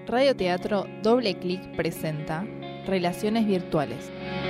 Radioteatro Doble Clic presenta Relaciones Virtuales.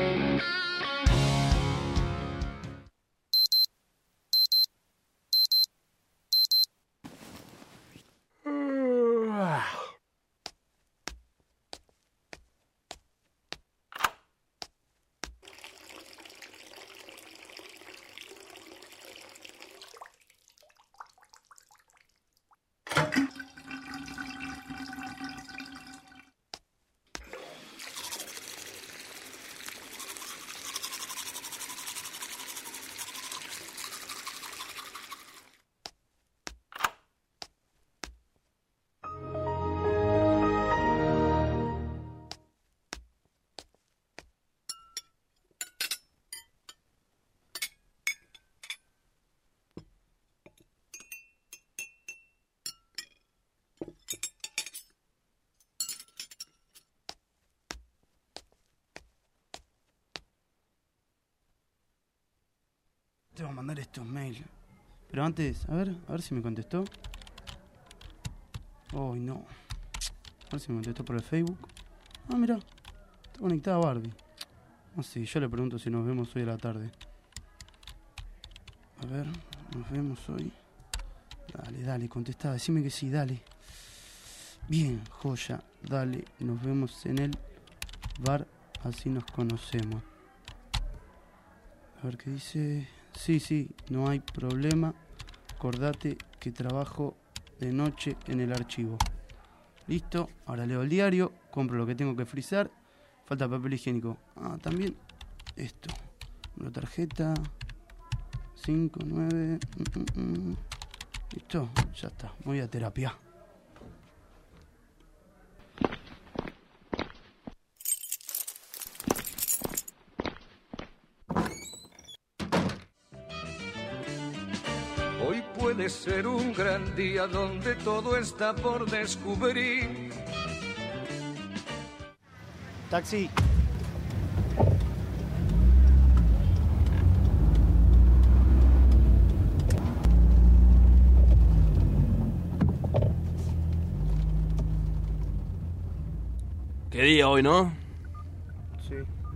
Te voy a mandar estos mails. Pero antes, a ver si me contestó. Ay, no. A ver si me contestó por el Facebook. Ah, mira, está conectada Barbie. No sé, yo le pregunto si nos vemos hoy a la tarde. A ver, nos vemos hoy. Dale, contestá, decime que sí, dale. Bien, joya, dale, nos vemos en el bar, así nos conocemos. A ver qué dice. Sí, no hay problema. Acordate que trabajo de noche en el archivo. Listo, ahora leo el diario, compro lo que tengo que frizar. Falta papel higiénico. Ah, también esto. Una tarjeta. 5, 9. Listo, ya está. Voy a terapia. Hoy puede ser un gran día donde todo está por descubrir. Taxi. Qué día hoy, ¿no? Sí.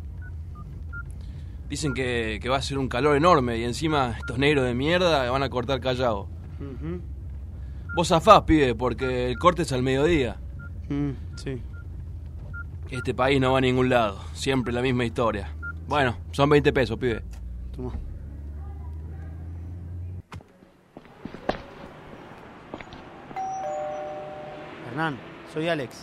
Dicen que va a ser un calor enorme y encima estos negros de mierda van a cortar Callao. Vos zafás, pibe, porque el corte es al mediodía. Sí. Este país no va a ningún lado, siempre la misma historia. Bueno, son 20 pesos, pibe. Toma. Hernán, soy Alex.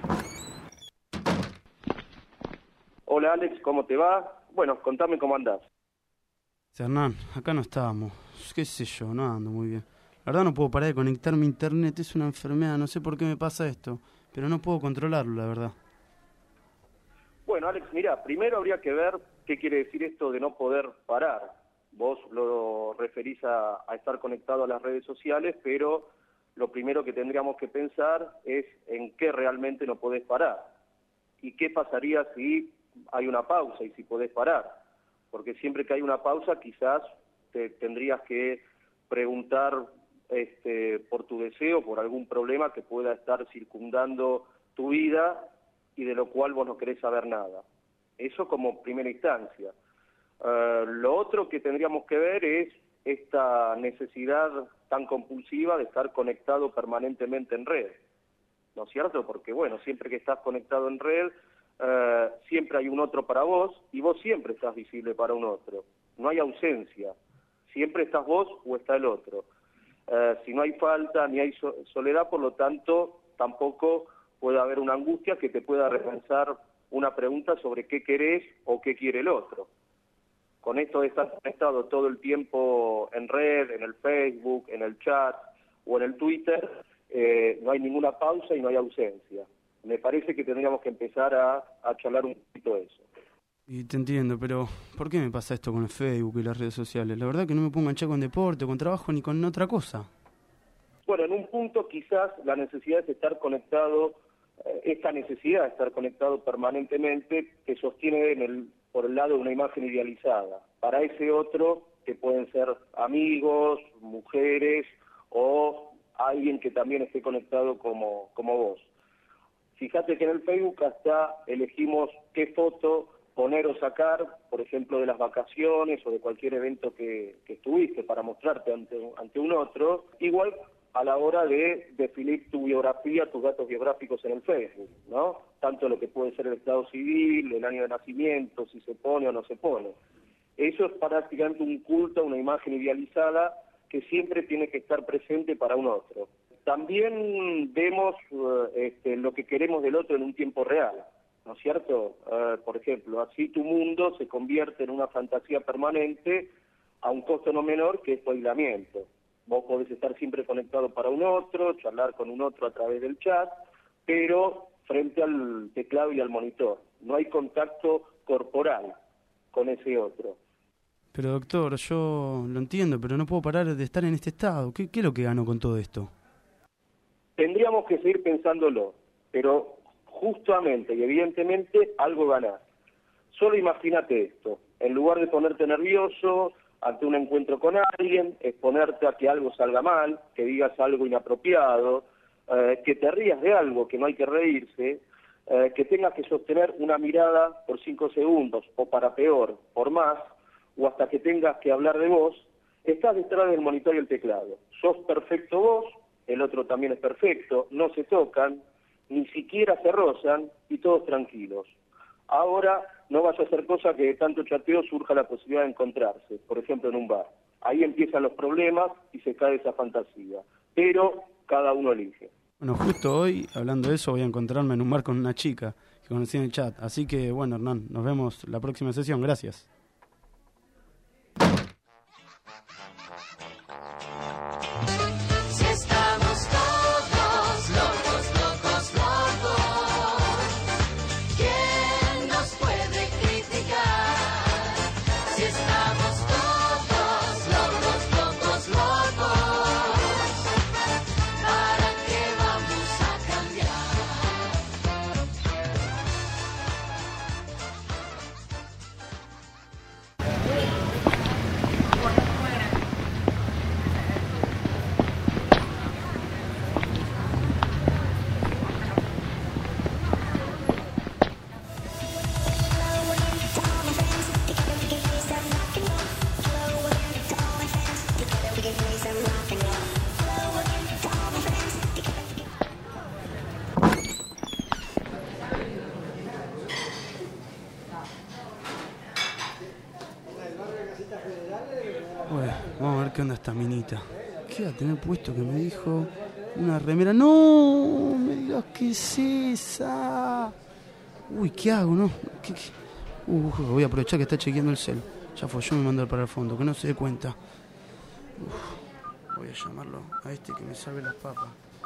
Hola Alex, ¿cómo te va? Bueno, contame cómo andás. Hernán, acá no estábamos. Qué sé yo, no ando muy bien. La verdad no puedo parar de conectarme a internet, es una enfermedad, no sé por qué me pasa esto, pero no puedo controlarlo, la verdad. Bueno Alex, mira, primero habría que ver qué quiere decir esto de no poder parar. Vos lo referís a estar conectado a las redes sociales, pero lo primero que tendríamos que pensar es en qué realmente no podés parar. ¿Y qué pasaría si hay una pausa y si podés parar? Porque siempre que hay una pausa quizás te tendrías que preguntar por tu deseo, por algún problema que pueda estar circundando tu vida y de lo cual vos no querés saber nada. Eso como primera instancia. Lo otro que tendríamos que ver es esta necesidad tan compulsiva de estar conectado permanentemente en red, ¿no es cierto? Porque bueno, siempre que estás conectado en red, siempre hay un otro para vos y vos siempre estás visible para un otro. No hay ausencia, siempre estás vos o está el otro. Si no hay falta ni hay soledad, por lo tanto, tampoco puede haber una angustia que te pueda repensar una pregunta sobre qué querés o qué quiere el otro. Con esto de estar conectado todo el tiempo en red, en el Facebook, en el chat o en el Twitter, no hay ninguna pausa y no hay ausencia. Me parece que tendríamos que empezar a charlar un poquito de eso. Y te entiendo, pero ¿por qué me pasa esto con el Facebook y las redes sociales? La verdad que no me puedo enganchar con deporte, con trabajo ni con otra cosa. Bueno, en un punto quizás la necesidad de estar conectado, esta necesidad de estar conectado permanentemente te sostiene por el lado de una imagen idealizada. Para ese otro, que pueden ser amigos, mujeres o alguien que también esté conectado como vos. Fíjate que en el Facebook hasta elegimos qué foto poner o sacar, por ejemplo, de las vacaciones o de cualquier evento que estuviste para mostrarte ante un otro, igual a la hora de definir tu biografía, tus datos biográficos en el Facebook, ¿no? Tanto lo que puede ser el estado civil, el año de nacimiento, si se pone o no se pone. Eso es prácticamente un culto, una imagen idealizada que siempre tiene que estar presente para un otro. También vemos lo que queremos del otro en un tiempo real, ¿no es cierto? Por ejemplo, así tu mundo se convierte en una fantasía permanente a un costo no menor que es tu aislamiento. Vos podés estar siempre conectado para un otro, charlar con un otro a través del chat, pero frente al teclado y al monitor. No hay contacto corporal con ese otro. Pero doctor, yo lo entiendo, pero no puedo parar de estar en este estado. ¿Qué es lo que gano con todo esto? Tendríamos que seguir pensándolo, pero justamente y evidentemente algo ganás. Solo imagínate esto, en lugar de ponerte nervioso ante un encuentro con alguien, exponerte a que algo salga mal, que digas algo inapropiado, que te rías de algo que no hay que reírse, que tengas que sostener una mirada por 5 segundos, o para peor, por más, o hasta que tengas que hablar de vos, estás detrás del monitor y el teclado. Sos perfecto vos, el otro también es perfecto, no se tocan, ni siquiera se rozan y todos tranquilos. Ahora no vas a hacer cosa que de tanto chateo surja la posibilidad de encontrarse, por ejemplo en un bar. Ahí empiezan los problemas y se cae esa fantasía, pero cada uno elige. Bueno, justo hoy, hablando de eso, voy a encontrarme en un bar con una chica que conocí en el chat. Así que, bueno, Hernán, nos vemos la próxima sesión. Gracias. Bueno, vamos a ver qué onda esta minita. ¿Qué va a tener puesto que me dijo? Una remera. ¡No! Me digas qué es esa. Uy, ¿qué hago, no? ¿Qué? Voy a aprovechar que está chequeando el cel. Ya fue, yo me mando para el fondo, que no se dé cuenta. Voy a llamarlo a este que me salve las papas.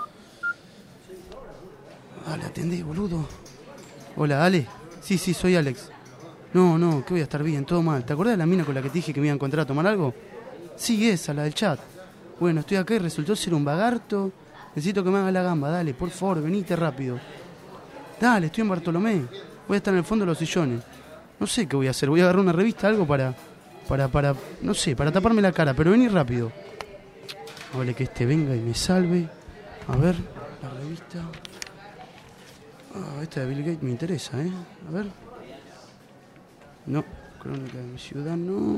Dale, atendé, boludo. Hola, Ale. Sí, soy Alex. No, que voy a estar bien, todo mal. ¿Te acordás de la mina con la que te dije que me iba a encontrar a tomar algo? Sí, esa, la del chat. Bueno, estoy acá y resultó ser un vagarto. Necesito que me haga la gamba, dale, por favor, venite rápido. Dale, estoy en Bartolomé. Voy a estar en el fondo de los sillones. No sé qué voy a hacer, voy a agarrar una revista, algo para no sé, para taparme la cara, pero vení rápido. Vale, que este venga y me salve. A ver, la revista. Esta de Bill Gates me interesa, A ver. No, Crónica de mi ciudad, no.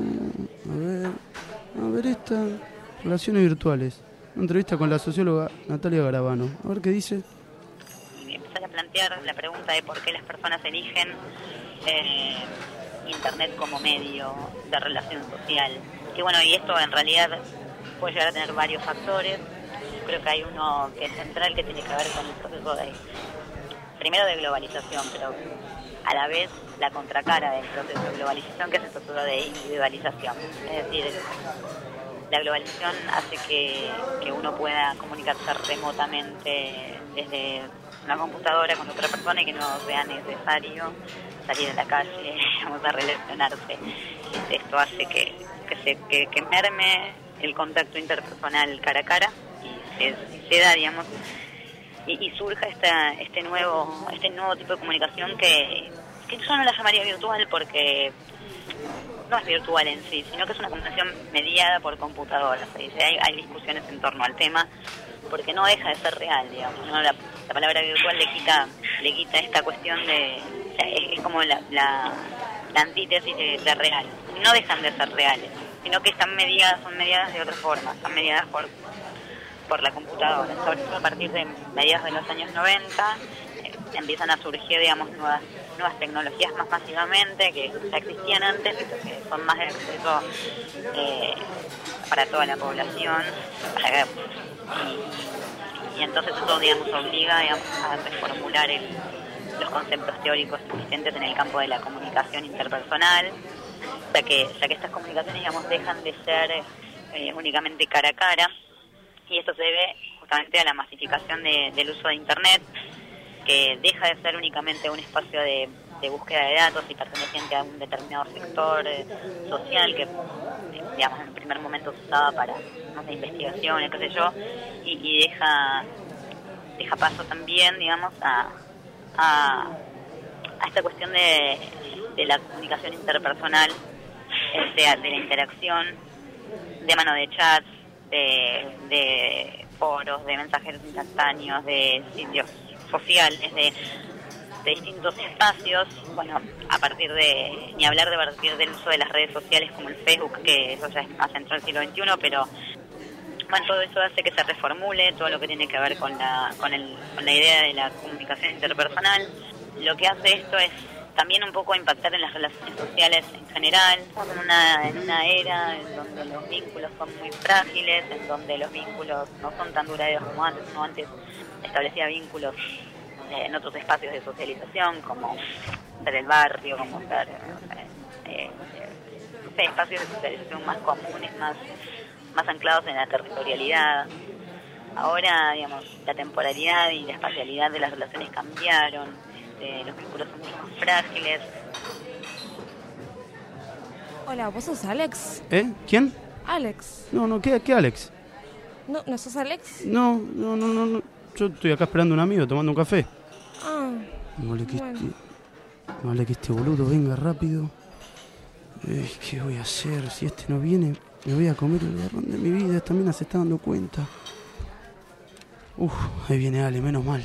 A ver esta. Relaciones virtuales. Una entrevista con la socióloga Natalia Garabano. A ver qué dice. Y empezar a plantear la pregunta de por qué las personas eligen Internet como medio de relación social. Y bueno, y esto en realidad puede llegar a tener varios factores. Creo que hay uno que es central, que tiene que ver con el proceso primero de globalización, pero a la vez la contracara del proceso de globalización, que es el proceso de individualización. Es decir, la globalización hace que uno pueda comunicarse remotamente desde una computadora con otra persona y que no sea necesario salir a la calle, vamos a relacionarse. Esto hace que merme el contacto interpersonal cara a cara y se da, digamos, y surja este nuevo tipo de comunicación que yo no la llamaría virtual porque no es virtual en sí, sino que es una comunicación mediada por computadora. Se dice, hay discusiones en torno al tema, porque no deja de ser real, digamos, ¿no? La palabra virtual le quita esta cuestión de... O sea, es como la antítesis de real. No dejan de ser reales, sino que son mediadas de otra forma, están mediadas por la computadora. Sobre todo a partir de mediados de los años 90 empiezan a surgir, digamos, nuevas tecnologías más masivamente, que ya existían antes, pero que son más de acceso para toda la población. Y entonces eso, digamos, obliga, digamos, a reformular los conceptos teóricos existentes en el campo de la comunicación interpersonal, ya que estas comunicaciones, digamos, dejan de ser únicamente cara a cara, y esto se debe justamente a la masificación del uso de Internet, que deja de ser únicamente un espacio de búsqueda de datos y perteneciente a un determinado sector social que, digamos, en el primer momento se usaba para, no sé, investigaciones, qué sé yo, y deja paso también, digamos, a esta cuestión de la comunicación interpersonal, de la interacción, de mano de chats, de foros, de mensajeros instantáneos, de sitios sociales, de distintos espacios. Bueno, ni hablar de partir del uso de las redes sociales como el Facebook, que eso ya es más entró en el siglo XXI, pero bueno, todo eso hace que se reformule todo lo que tiene que ver con la idea de la comunicación interpersonal. Lo que hace esto es también un poco impactar en las relaciones sociales en general. Estamos en una era en donde los vínculos son muy frágiles, en donde los vínculos no son tan duraderos como antes. Uno antes establecía vínculos en otros espacios de socialización, como ser el barrio, como ser espacios de socialización más comunes, más anclados en la territorialidad. Ahora, digamos, la temporalidad y la espacialidad de las relaciones cambiaron, los vínculos son mucho más frágiles. Hola, ¿vos sos Alex? ¿Quién? Alex. No, ¿qué Alex? ¿No sos Alex? No. Yo estoy acá esperando a un amigo tomando un café. Vale que este boludo venga rápido. ¿Qué voy a hacer? Si este no viene, me voy a comer el garrón de mi vida. Esta mina se está dando cuenta. Ahí viene Ale, menos mal.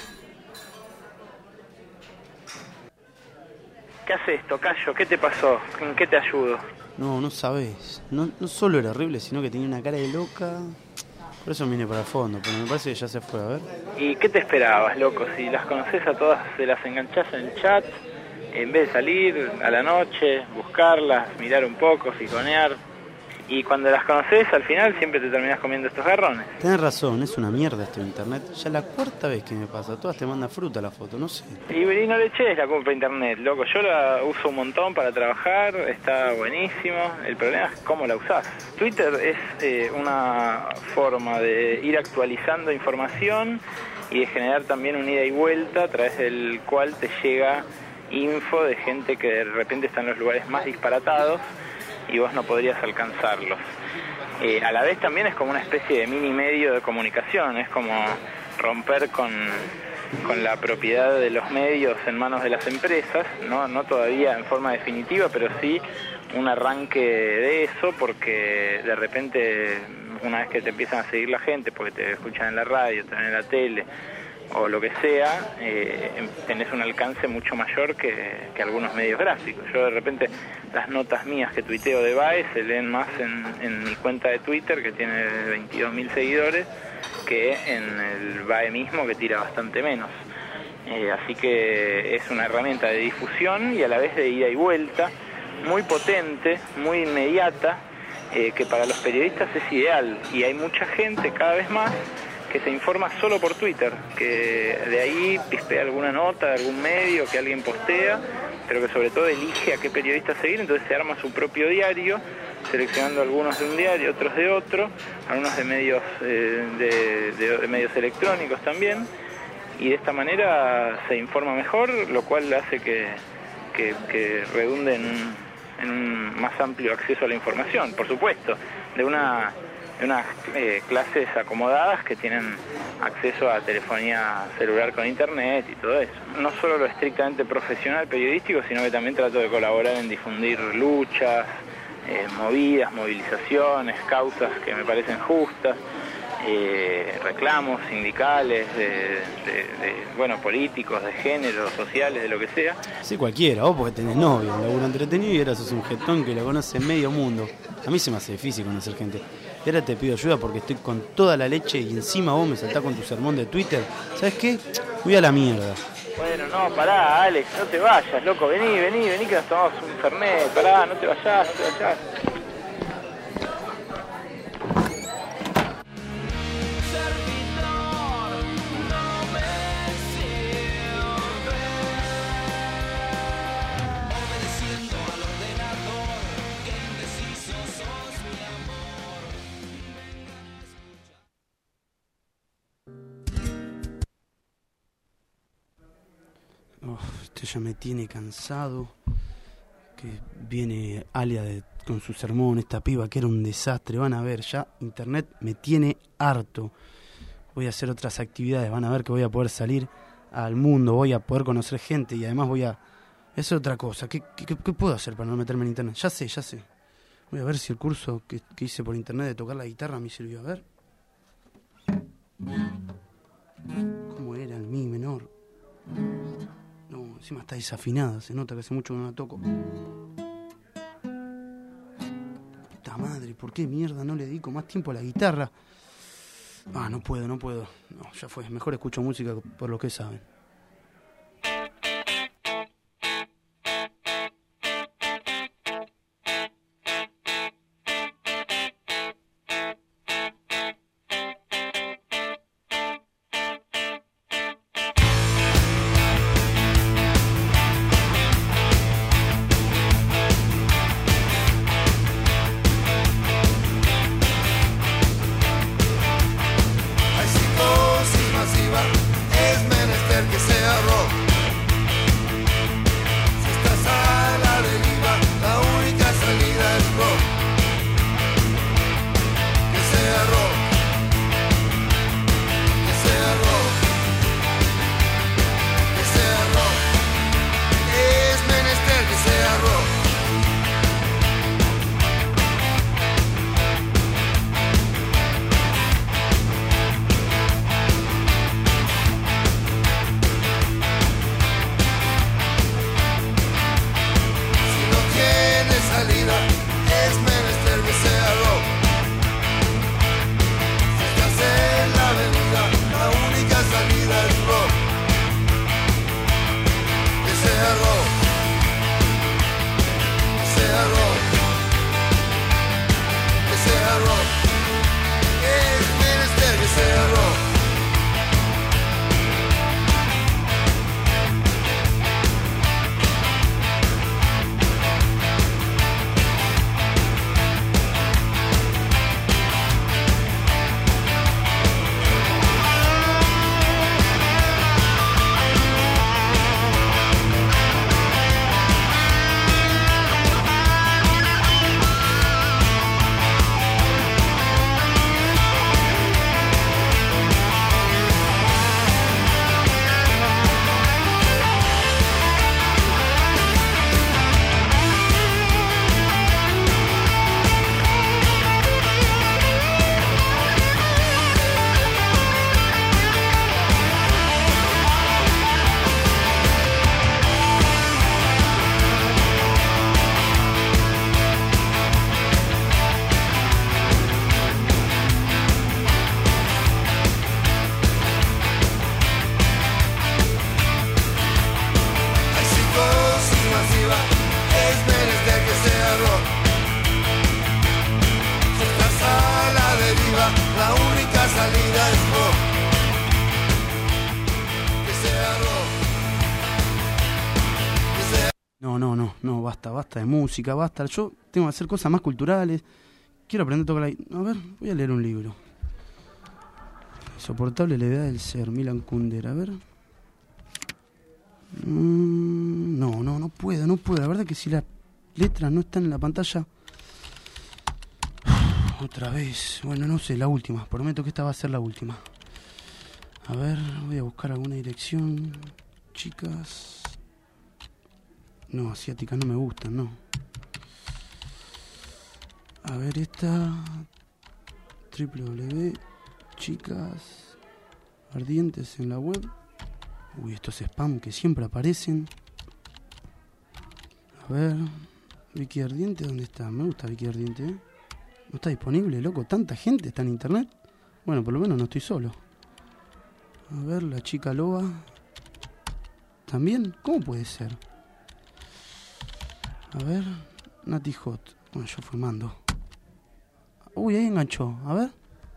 ¿Qué haces, tocayo? ¿Qué te pasó? ¿En qué te ayudo? No sabés. No solo era horrible, sino que tenía una cara de loca. Por eso vine para el fondo, pero me parece que ya se fue, a ver. ¿Y qué te esperabas, loco? Si las conoces a todas, se las enganchás en el chat, en vez de salir a la noche, buscarlas, mirar un poco, fijonear. Y cuando las conoces, al final siempre te terminás comiendo estos garrones. Tenés razón, es una mierda esto de internet. Ya la cuarta vez que me pasa, todas te mandan fruta la foto, no sé. Y no le eches la culpa a internet, loco. Yo la uso un montón para trabajar, está buenísimo. El problema es cómo la usás. Twitter es una forma de ir actualizando información y de generar también un ida y vuelta a través del cual te llega info de gente que de repente está en los lugares más disparatados y vos no podrías alcanzarlos. A la vez también es como una especie de mini medio de comunicación, es como romper con la propiedad de los medios en manos de las empresas, no todavía en forma definitiva, pero sí un arranque de eso, porque de repente una vez que te empiezan a seguir la gente, porque te escuchan en la radio, te ven en la tele, o lo que sea, tenés un alcance mucho mayor que algunos medios gráficos. Yo de repente las notas mías que tuiteo de BAE se leen más en mi cuenta de Twitter, que tiene 22.000 seguidores, que en el BAE mismo, que tira bastante menos. Así que es una herramienta de difusión y a la vez de ida y vuelta, muy potente, muy inmediata, que para los periodistas es ideal. Y hay mucha gente cada vez más que se informa solo por Twitter, que de ahí pispea alguna nota de algún medio que alguien postea, pero que sobre todo elige a qué periodista seguir, entonces se arma su propio diario, seleccionando algunos de un diario, otros de otro, algunos de medios de medios electrónicos también, y de esta manera se informa mejor, lo cual hace que redunde en un más amplio acceso a la información, por supuesto, de una unas clases acomodadas que tienen acceso a telefonía celular con internet y todo eso. No solo lo estrictamente profesional periodístico, sino que también trato de colaborar en difundir luchas, movidas, movilizaciones, causas que me parecen justas, reclamos sindicales, políticos, de género, sociales, de lo que sea. Sí, cualquiera, vos porque tenés novio, un laburo entretenido y ahora sos un jetón que lo conoce medio mundo. A mí se me hace difícil conocer gente. Y ahora te pido ayuda porque estoy con toda la leche y encima vos me saltás con tu sermón de Twitter. ¿Sabes qué? Voy a la mierda. Bueno, no, pará, Alex, no te vayas, loco, vení, que nos tomamos un fernet, pará, no te vayas, Esto ya me tiene cansado. Que viene Alia con su sermón, esta piba que era un desastre. Van a ver, ya internet me tiene harto. Voy a hacer otras actividades, van a ver que voy a poder salir al mundo, voy a poder conocer gente y además voy a hacer otra cosa. ¿Qué puedo hacer para no meterme en internet? Ya sé. Voy a ver si el curso que hice por internet de tocar la guitarra me sirvió. A ver. ¿Cómo era el mi menor? No, encima está desafinada, se nota que hace mucho que no la toco. Puta madre, ¿por qué mierda no le dedico más tiempo a la guitarra? No puedo. No, ya fue, mejor escucho música por lo que saben. No, basta de música, basta. Yo tengo que hacer cosas más culturales. Quiero aprender a tocar la... A ver, voy a leer un libro. Insoportable levedad del ser, Milan Kundera. A ver. No puedo. La verdad que si las letras no están en la pantalla... otra vez. Bueno, no sé, la última. Prometo que esta va a ser la última. A ver, voy a buscar alguna dirección. Chicas. No, asiáticas no me gustan, no. A ver, esta. Chicas ardientes en la web. Uy, estos spam que siempre aparecen. A ver. Vicky Ardiente, ¿dónde está? Me gusta Vicky Ardiente, ¿eh? No está disponible, loco. Tanta gente está en internet. Bueno, por lo menos no estoy solo. A ver, la chica loba. ¿También? ¿Cómo puede ser? A ver, Nati Hot. Bueno, yo fumando. Uy, ahí enganchó. A ver.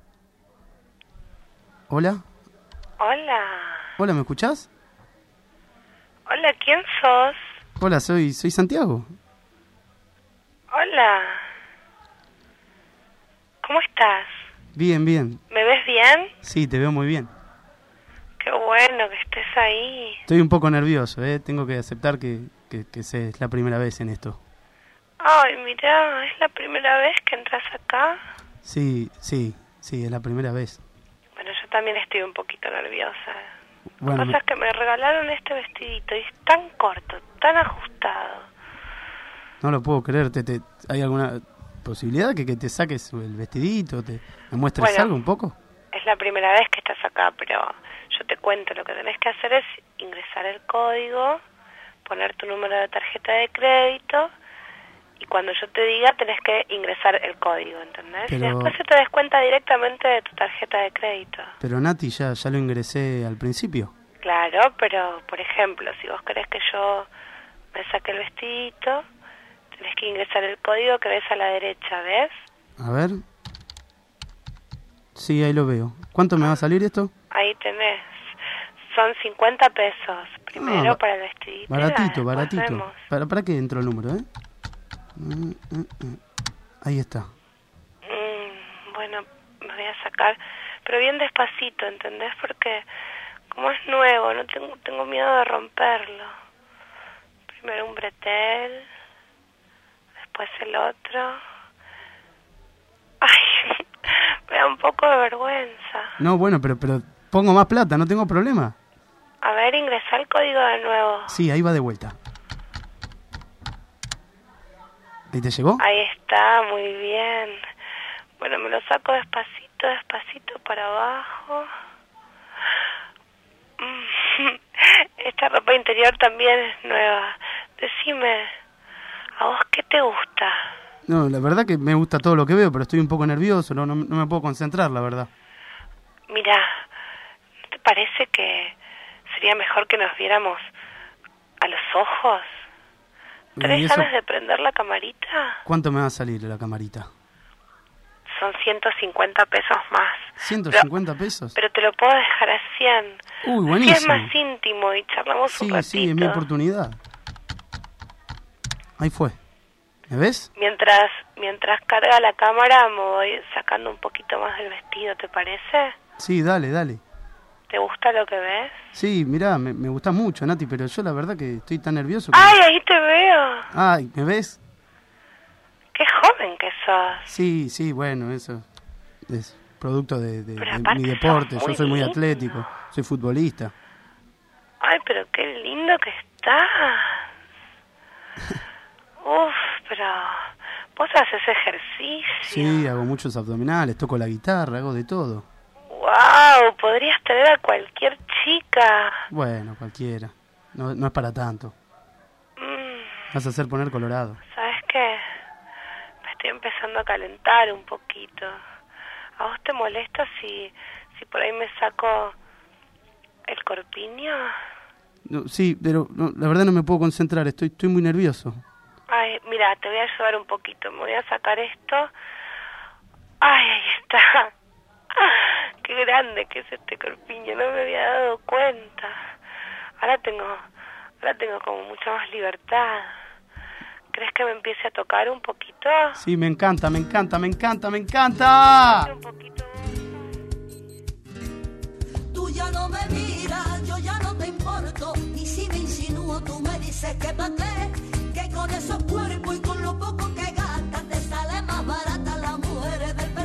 Hola. Hola. Hola, ¿me escuchás? Hola, ¿quién sos? Hola, soy Santiago. Hola. ¿Cómo estás? Bien, bien. ¿Me ves bien? Sí, te veo muy bien. Qué bueno que estés ahí. Estoy un poco nervioso, ¿eh? Tengo que aceptar que es la primera vez en esto. Ay, mirá, ¿es la primera vez que entras acá? Sí, es la primera vez. Bueno, yo también estoy un poquito nerviosa. Bueno, Lo que pasa es que me regalaron este vestidito y es tan corto, tan ajustado. No lo puedo creer. ¿Hay alguna posibilidad que te saques el vestidito? ¿Me muestres algo un poco? Es la primera vez que estás acá, pero yo te cuento. Lo que tenés que hacer es ingresar el código, poner tu número de tarjeta de crédito y cuando yo te diga tenés que ingresar el código, ¿entendés? Pero... Y después se te descuenta directamente de tu tarjeta de crédito. Pero Nati, ya lo ingresé al principio. Claro, pero por ejemplo, si vos querés que yo me saque el vestidito, tenés que ingresar el código que ves a la derecha, ¿ves? A ver. Sí, ahí lo veo. ¿Cuánto me va a salir esto? Ahí tenés. Son 50 pesos. Primero para el vestidito. Baratito. ¿Para qué entró el número, Ahí está. Bueno, me voy a sacar, pero bien despacito, ¿entendés? Porque como es nuevo, no tengo miedo de romperlo. Primero un bretel, después el otro. Ay, me da un poco de vergüenza. No, bueno, pero pongo más plata, no tengo problema. A ver, ingresa el código de nuevo. Sí, ahí va de vuelta. ¿Ahí te llegó? Ahí está, muy bien. Bueno, me lo saco despacito para abajo. Esta ropa interior también es nueva. Decime, ¿a vos qué te gusta? No, la verdad que me gusta todo lo que veo, pero estoy un poco nervioso, no me puedo concentrar, la verdad. Mira, ¿no te parece que sería mejor que nos viéramos a los ojos? ¿Tenés ganas de prender la camarita? ¿Cuánto me va a salir la camarita? Son 150 pesos más. ¿150 pesos? Pero te lo puedo dejar a 100. Uy, buenísimo. Así es más íntimo y charlamos un ratito. Sí, es mi oportunidad. Ahí fue. ¿Me ves? Mientras carga la cámara me voy sacando un poquito más del vestido, ¿te parece? Sí, dale. ¿Te gusta lo que ves? Sí, mirá, me gusta mucho, Nati, pero yo la verdad que estoy tan nervioso que... ¡Ay, ahí te veo! Ay, ¿me ves? ¡Qué joven que sos! Sí, bueno, eso es producto de mi deporte. Yo soy muy atlético, soy futbolista. ¡Ay, pero qué lindo que estás! Uf, pero... ¿Vos haces ejercicio? Sí, hago muchos abdominales, toco la guitarra, hago de todo. ¡Wow! Podrías tener a cualquier chica. Bueno, cualquiera. No es para tanto. Vas a hacer poner colorado. ¿Sabes qué? Me estoy empezando a calentar un poquito. ¿A vos te molesta si por ahí me saco el corpiño? No, sí, pero la verdad no me puedo concentrar, estoy muy nervioso. Ay, mira, te voy a ayudar un poquito. Me voy a sacar esto. Ay, ahí está. Qué grande que es este corpiño, no me había dado cuenta. Ahora tengo como mucha más libertad. ¿Crees que me empiece a tocar un poquito? Sí, me encanta. Un poquito. Tú ya no me miras, yo ya no te importo. Y si me insinúo, tú me dices que pa' qué. Que con esos cuerpos y con lo poco que gastas te sale más barata las mujeres del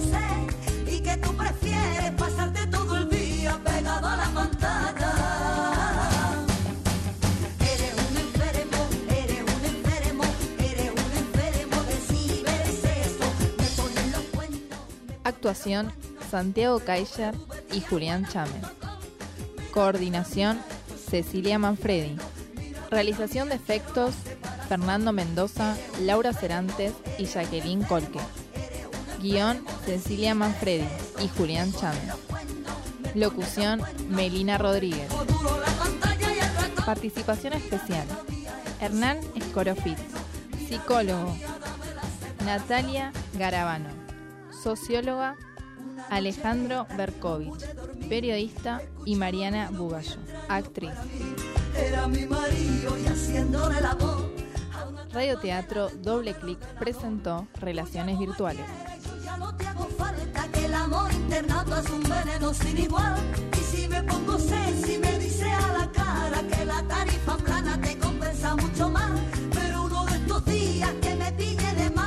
Actuación, Santiago Kaiser y Julián Chámez. Coordinación, Cecilia Manfredi. Realización de efectos, Fernando Mendoza, Laura Cerantes y Jacqueline Colque. Guión, Cecilia Manfredi y Julián Chámez. Locución, Melina Rodríguez. Participación especial, Hernán Escorofitz, psicólogo, Natalia Garabano, socióloga, Alejandro Berkovich, periodista, y Mariana Bugallo, actriz. Era mi marido y haciéndole la voz. Radioteatro Doble Clic presentó Relaciones Virtuales. Ya no te hago falta, que el amor internado es un veneno sin igual. Y si me pongo sexy, me dice a la cara que la tarifa plana te compensa mucho más. Pero uno de estos días que me pille de